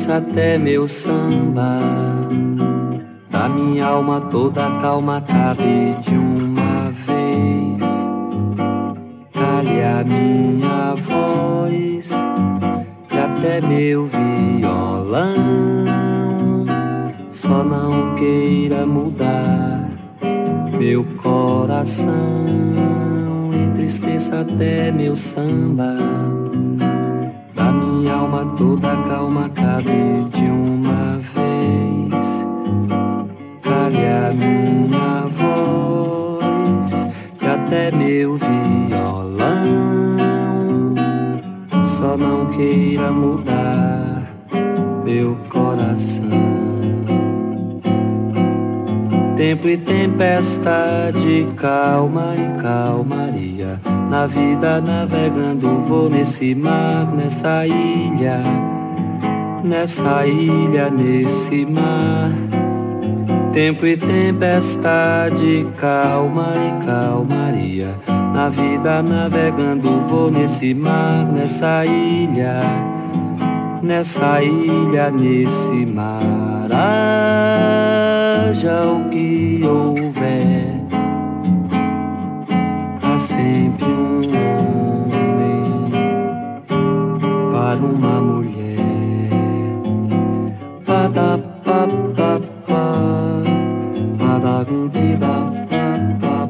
entristeça até meu samba. Da minha alma toda calma cabe de uma vez. Cale a minha voz e até meu violão. Só não queira mudar meu coração. Entristeça até meu samba. Da minha alma toda calma cabe de uma vez. Cale a minha voz e até meu violão. Só não queira mudar meu coração. Tempo e tempestade, calma e calmaria. Na vida navegando vou nesse mar, nessa ilha, nesse mar. Tempo e tempestade, calma e calmaria. Na vida navegando vou nesse mar, nessa ilha, nesse mar. Haja o que houver, há sempre um homem para uma mulher. Padapapapá, padagundidapapá,